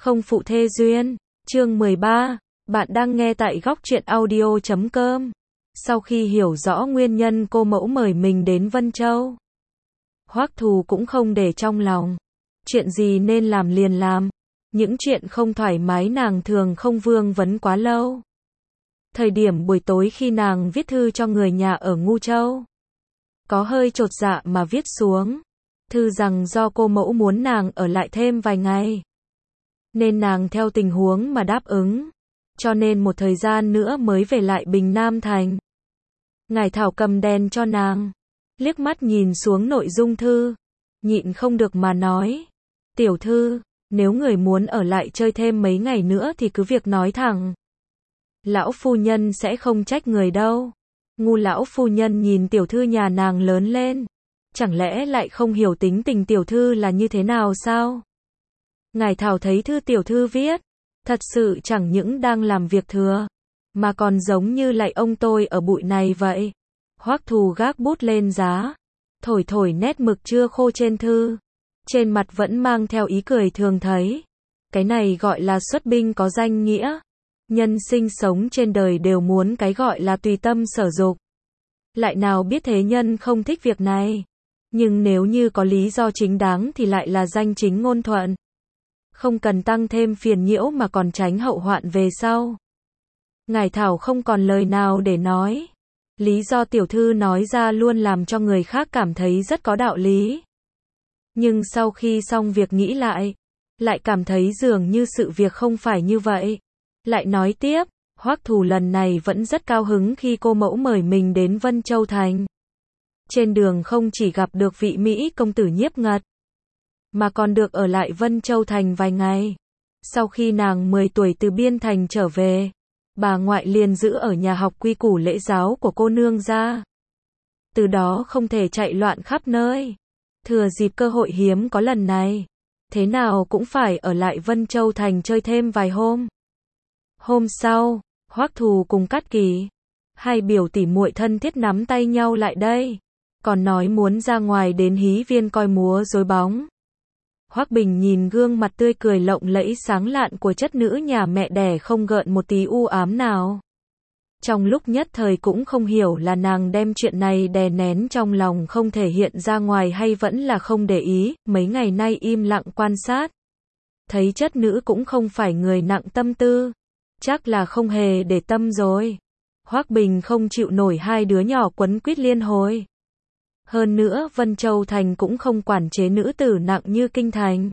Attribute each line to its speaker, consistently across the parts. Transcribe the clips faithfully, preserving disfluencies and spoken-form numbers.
Speaker 1: không phụ thê duyên. Chương mười ba, bạn đang nghe tại góc truyện audio chấm com. Sau khi hiểu rõ nguyên nhân cô mẫu mời mình đến Vân Châu, Hoắc Thù cũng không để trong lòng. Chuyện gì nên làm liền làm. Những chuyện không thoải mái nàng thường không vương vấn quá lâu. Thời điểm buổi tối khi nàng viết thư cho người nhà ở Ngu Châu, có hơi chột dạ mà viết xuống. Thư rằng do cô mẫu muốn nàng ở lại thêm vài ngày, nên nàng theo tình huống mà đáp ứng. Cho nên một thời gian nữa mới về lại Bình Nam Thành. Ngải Thảo cầm đèn cho nàng, liếc mắt nhìn xuống nội dung thư, nhịn không được mà nói: "Tiểu thư, nếu người muốn ở lại chơi thêm mấy ngày nữa thì cứ việc nói thẳng. Lão phu nhân sẽ không trách người đâu." Ngu lão phu nhân nhìn tiểu thư nhà nàng lớn lên, chẳng lẽ lại không hiểu tính tình tiểu thư là như thế nào sao? Ngải Thảo thấy thư tiểu thư viết, thật sự chẳng những đang làm việc thừa, mà còn giống như lại ông tôi ở bụi này vậy. Hoắc Thù gác bút lên giá, thổi thổi nét mực chưa khô trên thư, trên mặt vẫn mang theo ý cười thường thấy. Cái này gọi là xuất binh có danh nghĩa. Nhân sinh sống trên đời đều muốn cái gọi là tùy tâm sở dục. Lại nào biết thế nhân không thích việc này. Nhưng nếu như có lý do chính đáng thì lại là danh chính ngôn thuận. Không cần tăng thêm phiền nhiễu mà còn tránh hậu hoạn về sau. Ngải Thảo không còn lời nào để nói. Lý do tiểu thư nói ra luôn làm cho người khác cảm thấy rất có đạo lý. Nhưng sau khi xong việc nghĩ lại, lại cảm thấy dường như sự việc không phải như vậy. Lại nói tiếp, Hoắc Thù lần này vẫn rất cao hứng khi cô mẫu mời mình đến Vân Châu Thành. Trên đường không chỉ gặp được vị Mỹ công tử Nhiếp Ngật, mà còn được ở lại Vân Châu Thành vài ngày. Sau khi nàng mười tuổi từ Biên Thành trở về, bà ngoại liền giữ ở nhà học quy củ lễ giáo của cô nương gia. Từ đó không thể chạy loạn khắp nơi. Thừa dịp cơ hội hiếm có lần này, thế nào cũng phải ở lại Vân Châu Thành chơi thêm vài hôm. Hôm sau, Hoắc Thù cùng Cát Kỳ, hai biểu tỷ muội thân thiết nắm tay nhau lại đây, còn nói muốn ra ngoài đến hí viên coi múa rối bóng. Hoắc Bình nhìn gương mặt tươi cười lộng lẫy sáng lạn của chất nữ nhà mẹ đẻ không gợn một tí u ám nào. Trong lúc nhất thời cũng không hiểu là nàng đem chuyện này đè nén trong lòng không thể hiện ra ngoài hay vẫn là không để ý, mấy ngày nay im lặng quan sát. Thấy chất nữ cũng không phải người nặng tâm tư, chắc là không hề để tâm rồi. Hoắc Bình không chịu nổi hai đứa nhỏ quấn quýt liên hồi. Hơn nữa Vân Châu Thành cũng không quản chế nữ tử nặng như Kinh Thành.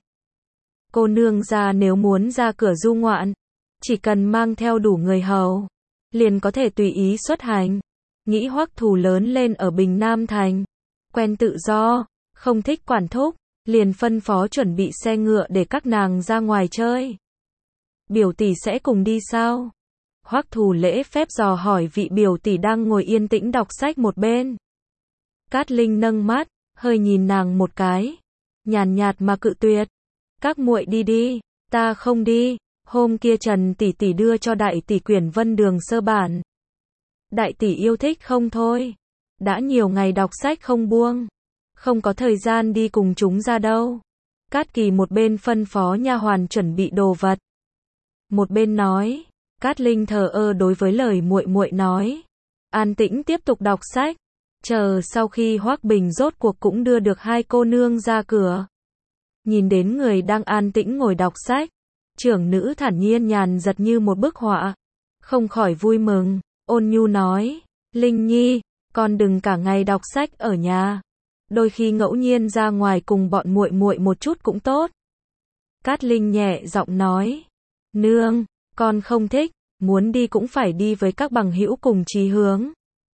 Speaker 1: Cô nương gia nếu muốn ra cửa du ngoạn, chỉ cần mang theo đủ người hầu, liền có thể tùy ý xuất hành. Nghĩ Hoắc Thù lớn lên ở Bình Nam Thành, quen tự do, không thích quản thúc, liền phân phó chuẩn bị xe ngựa để các nàng ra ngoài chơi. Biểu tỷ sẽ cùng đi sao? Hoắc Thù lễ phép dò hỏi vị biểu tỷ đang ngồi yên tĩnh đọc sách một bên. Cát Linh nâng mắt, hơi nhìn nàng một cái, nhàn nhạt mà cự tuyệt. Các muội đi đi, ta không đi. Hôm kia Trần tỷ tỷ đưa cho đại tỷ quyển Vân Đường sơ bản. Đại tỷ yêu thích không thôi. Đã nhiều ngày đọc sách không buông, không có thời gian đi cùng chúng ra đâu. Cát Kỳ một bên phân phó nha hoàn chuẩn bị đồ vật, một bên nói. Cát Linh thờ ơ đối với lời muội muội nói, an tĩnh tiếp tục đọc sách. Chờ sau khi Hoắc Bình rốt cuộc cũng đưa được hai cô nương ra cửa, nhìn đến người đang an tĩnh ngồi đọc sách, trưởng nữ thản nhiên nhàn giật như một bức họa, không khỏi vui mừng, ôn nhu nói: "Linh Nhi, con đừng cả ngày đọc sách ở nhà, đôi khi ngẫu nhiên ra ngoài cùng bọn muội muội một chút cũng tốt." Cát Linh nhẹ giọng nói: "Nương, con không thích, muốn đi cũng phải đi với các bằng hữu cùng chí hướng,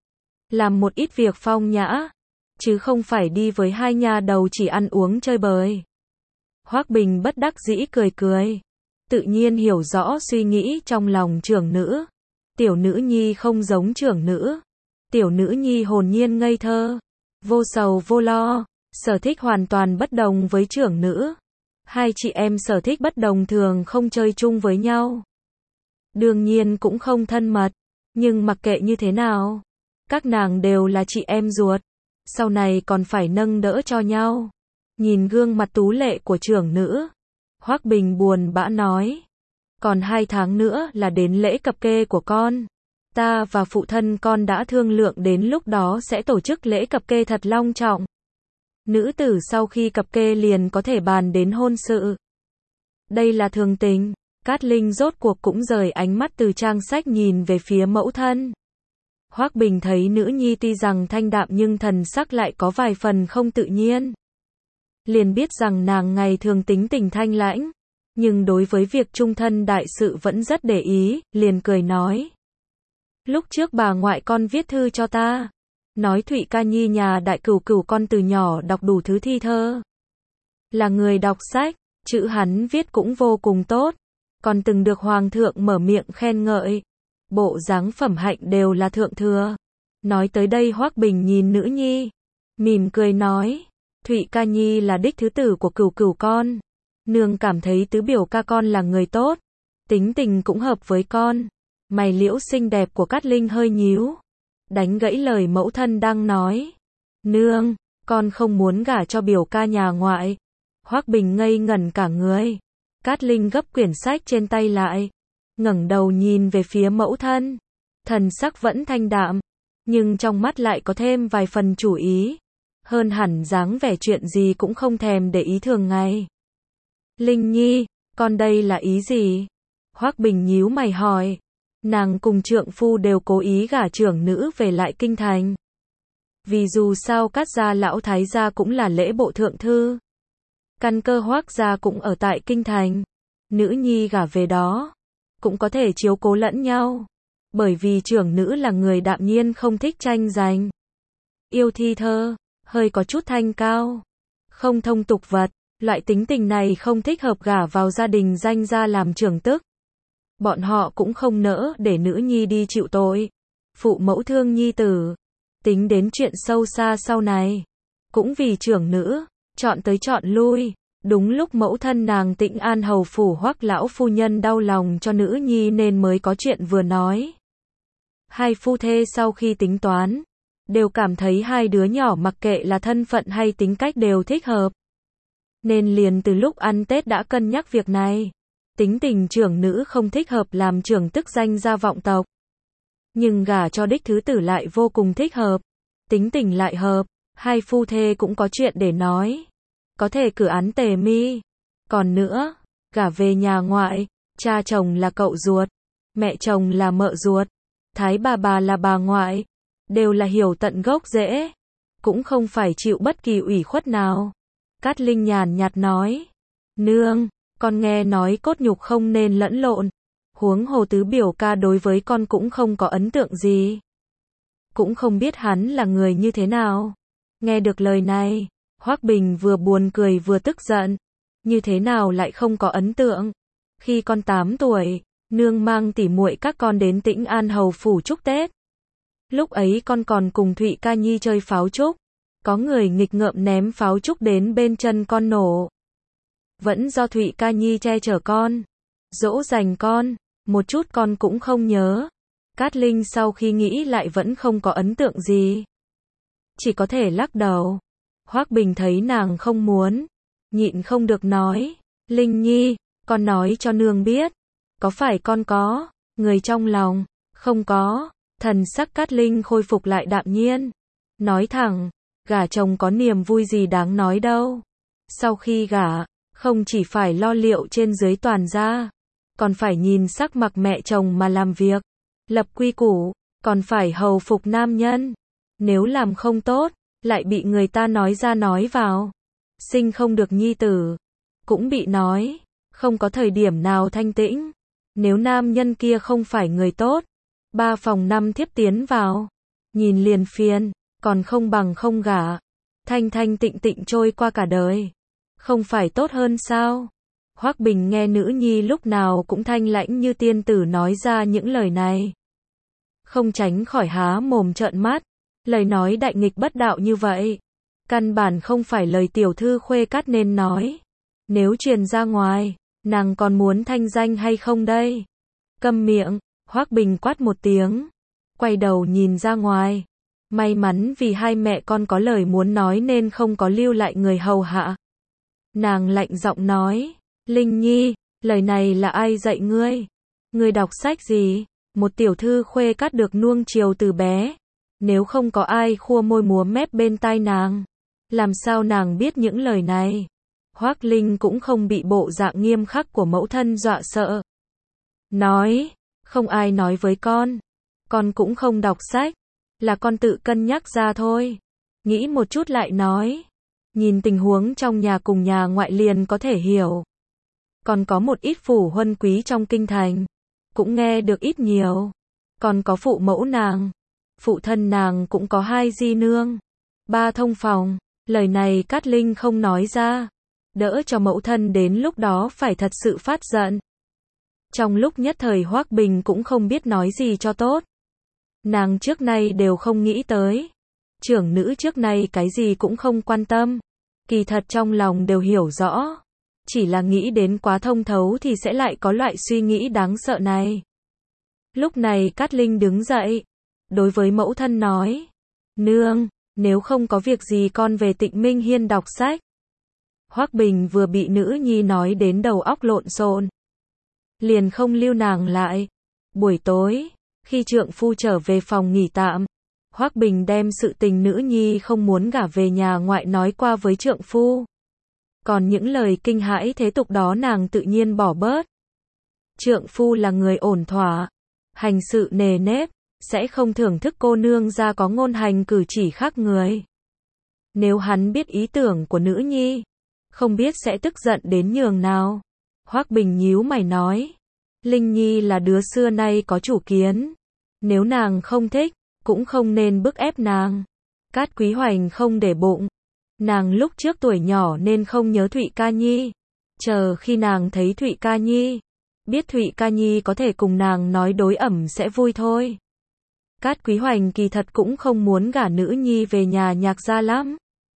Speaker 1: làm một ít việc phong nhã, chứ không phải đi với hai nha đầu chỉ ăn uống chơi bời." Hoắc Bình bất đắc dĩ cười cười, tự nhiên hiểu rõ suy nghĩ trong lòng trưởng nữ. Tiểu nữ nhi không giống trưởng nữ. Tiểu nữ nhi hồn nhiên ngây thơ, vô sầu vô lo, sở thích hoàn toàn bất đồng với trưởng nữ. Hai chị em sở thích bất đồng thường không chơi chung với nhau. Đương nhiên cũng không thân mật, nhưng mặc kệ như thế nào, các nàng đều là chị em ruột, sau này còn phải nâng đỡ cho nhau. Nhìn gương mặt tú lệ của trưởng nữ, Hoắc Bình buồn bã nói. Còn hai tháng nữa là đến lễ cập kê của con. Ta và phụ thân con đã thương lượng đến lúc đó sẽ tổ chức lễ cập kê thật long trọng. Nữ tử sau khi cập kê liền có thể bàn đến hôn sự. Đây là thường tình. Cát Linh rốt cuộc cũng rời ánh mắt từ trang sách nhìn về phía mẫu thân. Hoắc Bình thấy nữ nhi tuy rằng thanh đạm nhưng thần sắc lại có vài phần không tự nhiên. Liền biết rằng nàng ngày thường tính tình thanh lãnh, nhưng đối với việc chung thân đại sự vẫn rất để ý, liền cười nói. Lúc trước bà ngoại con viết thư cho ta, nói Thụy Ca Nhi nhà đại cửu cửu con từ nhỏ đọc đủ thứ thi thơ. Là người đọc sách, chữ hắn viết cũng vô cùng tốt, còn từng được hoàng thượng mở miệng khen ngợi. Bộ dáng phẩm hạnh đều là thượng thừa. Nói tới đây Hoắc Bình nhìn nữ nhi, mỉm cười nói, Thụy Ca Nhi là đích thứ tử của cửu cửu con. Nương cảm thấy tứ biểu ca con là người tốt, tính tình cũng hợp với con. Mày liễu xinh đẹp của Cát Linh hơi nhíu, đánh gãy lời mẫu thân đang nói. Nương, con không muốn gả cho biểu ca nhà ngoại. Hoắc Bình ngây ngẩn cả người. Cát Linh gấp quyển sách trên tay lại, ngẩng đầu nhìn về phía mẫu thân. Thần sắc vẫn thanh đạm, nhưng trong mắt lại có thêm vài phần chủ ý. Hơn hẳn dáng vẻ chuyện gì cũng không thèm để ý thường ngày. Linh Nhi, con đây là ý gì? Hoắc Bình nhíu mày hỏi. Nàng cùng trượng phu đều cố ý gả trưởng nữ về lại kinh thành. Vì dù sao Cát gia lão thái gia cũng là lễ bộ thượng thư. Căn cơ Hoắc gia cũng ở tại kinh thành. Nữ nhi gả về đó, cũng có thể chiếu cố lẫn nhau. Bởi vì trưởng nữ là người đạm nhiên không thích tranh giành. Yêu thi thơ, hơi có chút thanh cao. Không thông tục vật, loại tính tình này không thích hợp gả vào gia đình danh gia làm trưởng tức. Bọn họ cũng không nỡ để nữ nhi đi chịu tội. Phụ mẫu thương nhi tử. Tính đến chuyện sâu xa sau này. Cũng vì trưởng nữ, chọn tới chọn lui. Đúng lúc mẫu thân nàng Tĩnh An hầu phủ Hoắc lão phu nhân đau lòng cho nữ nhi nên mới có chuyện vừa nói. Hai phu thê sau khi tính toán, đều cảm thấy hai đứa nhỏ mặc kệ là thân phận hay tính cách đều thích hợp. Nên liền từ lúc ăn Tết đã cân nhắc việc này. Tính tình trưởng nữ không thích hợp làm trưởng tức danh gia vọng tộc. Nhưng gả cho đích thứ tử lại vô cùng thích hợp. Tính tình lại hợp, hai phu thê cũng có chuyện để nói. Có thể cử án tề mi. Còn nữa, gả về nhà ngoại, cha chồng là cậu ruột, mẹ chồng là mợ ruột, thái bà bà là bà ngoại, đều là hiểu tận gốc rễ, cũng không phải chịu bất kỳ ủy khuất nào. Cát Linh nhàn nhạt nói, nương, con nghe nói cốt nhục không nên lẫn lộn, huống hồ tứ biểu ca đối với con cũng không có ấn tượng gì. Cũng không biết hắn là người như thế nào. Nghe được lời này, Hoắc Bình vừa buồn cười vừa tức giận. Như thế nào lại không có ấn tượng? Khi con tám tuổi, nương mang tỉ muội các con đến Tĩnh An hầu phủ chúc Tết. Lúc ấy con còn cùng Thụy Ca Nhi chơi pháo trúc. Có người nghịch ngợm ném pháo trúc đến bên chân con nổ. Vẫn do Thụy Ca Nhi che chở con, dỗ dành con, một chút con cũng không nhớ. Cát Linh sau khi nghĩ lại vẫn không có ấn tượng gì. Chỉ có thể lắc đầu. Hoắc Bình thấy nàng không muốn, nhịn không được nói, Linh Nhi, con nói cho nương biết, có phải con có người trong lòng? Không có. Thần sắc Cát Linh khôi phục lại đạm nhiên, nói thẳng, gả chồng có niềm vui gì đáng nói đâu. Sau khi gả, không chỉ phải lo liệu trên dưới toàn gia, còn phải nhìn sắc mặt mẹ chồng mà làm việc, lập quy củ, còn phải hầu phục nam nhân. Nếu làm không tốt, lại bị người ta nói ra nói vào. Sinh không được nhi tử, cũng bị nói, không có thời điểm nào thanh tĩnh. Nếu nam nhân kia không phải người tốt, ba phòng năm thiếp tiến vào, nhìn liền phiền, còn không bằng không gả. Thanh thanh tịnh tịnh trôi qua cả đời, không phải tốt hơn sao? Hoắc Bình nghe nữ nhi lúc nào cũng thanh lãnh như tiên tử nói ra những lời này, không tránh khỏi há mồm trợn mắt. Lời nói đại nghịch bất đạo như vậy, căn bản không phải lời tiểu thư khuê Cát nên nói. Nếu truyền ra ngoài, nàng còn muốn thanh danh hay không đây? Câm miệng, Hoắc Bình quát một tiếng, quay đầu nhìn ra ngoài. May mắn vì hai mẹ con có lời muốn nói nên không có lưu lại người hầu hạ. Nàng lạnh giọng nói, Linh Nhi, lời này là ai dạy ngươi? Ngươi đọc sách gì? Một tiểu thư khuê cát được nuông chiều từ bé. Nếu không có ai khua môi múa mép bên tai nàng, làm sao nàng biết những lời này? Hoắc Linh cũng không bị bộ dạng nghiêm khắc của mẫu thân dọa sợ. Nói, không ai nói với con. Con cũng không đọc sách. Là con tự cân nhắc ra thôi. Nghĩ một chút lại nói. Nhìn tình huống trong nhà cùng nhà ngoại liền có thể hiểu. Còn có một ít phủ huân quý trong kinh thành. Cũng nghe được ít nhiều. Còn có phụ mẫu nàng. Phụ thân nàng cũng có hai di nương. Ba thông phòng. Lời này Cát Linh không nói ra. Đỡ cho mẫu thân đến lúc đó phải thật sự phát giận. Trong lúc nhất thời Hoắc Bình cũng không biết nói gì cho tốt. Nàng trước nay đều không nghĩ tới. Trưởng nữ trước nay cái gì cũng không quan tâm. Kỳ thật trong lòng đều hiểu rõ. Chỉ là nghĩ đến quá thông thấu thì sẽ lại có loại suy nghĩ đáng sợ này. Lúc này Cát Linh đứng dậy. Đối với mẫu thân nói. Nương, nếu không có việc gì con về Tịnh Minh Hiên đọc sách. Hoắc Bình vừa bị nữ nhi nói đến đầu óc lộn xộn. Liền không lưu nàng lại. Buổi tối, khi trượng phu trở về phòng nghỉ tạm, Hoắc Bình đem sự tình nữ nhi không muốn gả về nhà ngoại nói qua với trượng phu. Còn những lời kinh hãi thế tục đó nàng tự nhiên bỏ bớt. Trượng phu là người ổn thỏa, hành sự nề nếp, sẽ không thưởng thức cô nương ra có ngôn hành cử chỉ khác người. Nếu hắn biết ý tưởng của nữ nhi, không biết sẽ tức giận đến nhường nào. Hoắc Bình nhíu mày nói, Linh Nhi là đứa xưa nay có chủ kiến. Nếu nàng không thích, cũng không nên bức ép nàng. Cát Quý Hoành không để bụng. Nàng lúc trước tuổi nhỏ nên không nhớ Thụy Ca Nhi. Chờ khi nàng thấy Thụy Ca Nhi, biết Thụy Ca Nhi có thể cùng nàng nói đối ẩm sẽ vui thôi. Cát Quý Hoành kỳ thật cũng không muốn gả nữ nhi về nhà nhạc gia lắm.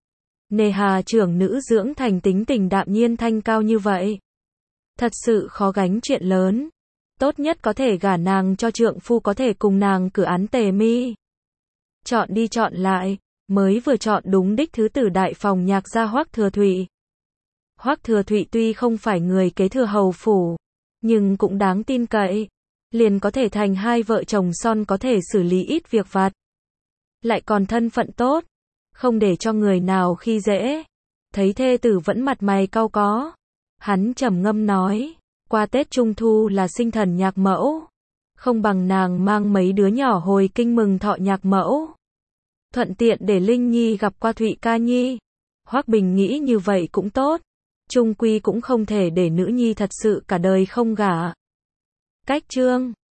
Speaker 1: Nề hà trưởng nữ dưỡng thành tính tình đạm nhiên thanh cao như vậy. Thật sự khó gánh chuyện lớn. Tốt nhất có thể gả nàng cho trượng phu có thể cùng nàng cử án tề mi. Chọn đi chọn lại, mới vừa chọn đúng đích thứ tử đại phòng nhạc gia Hoắc Thừa Thụy. Hoắc Thừa Thụy tuy không phải người kế thừa hầu phủ, nhưng cũng đáng tin cậy. Liền có thể thành hai vợ chồng son có thể xử lý ít việc vặt. Lại còn thân phận tốt, không để cho người nào khi dễ. Thấy thê tử vẫn mặt mày cau có. Hắn trầm ngâm nói, qua Tết Trung Thu là sinh thần nhạc mẫu. Không bằng nàng mang mấy đứa nhỏ hồi kinh mừng thọ nhạc mẫu. Thuận tiện để Linh Nhi gặp qua Thụy Ca Nhi. Hoắc Bình nghĩ như vậy cũng tốt. Trung quy cũng không thể để nữ nhi thật sự cả đời không gả. Cách chương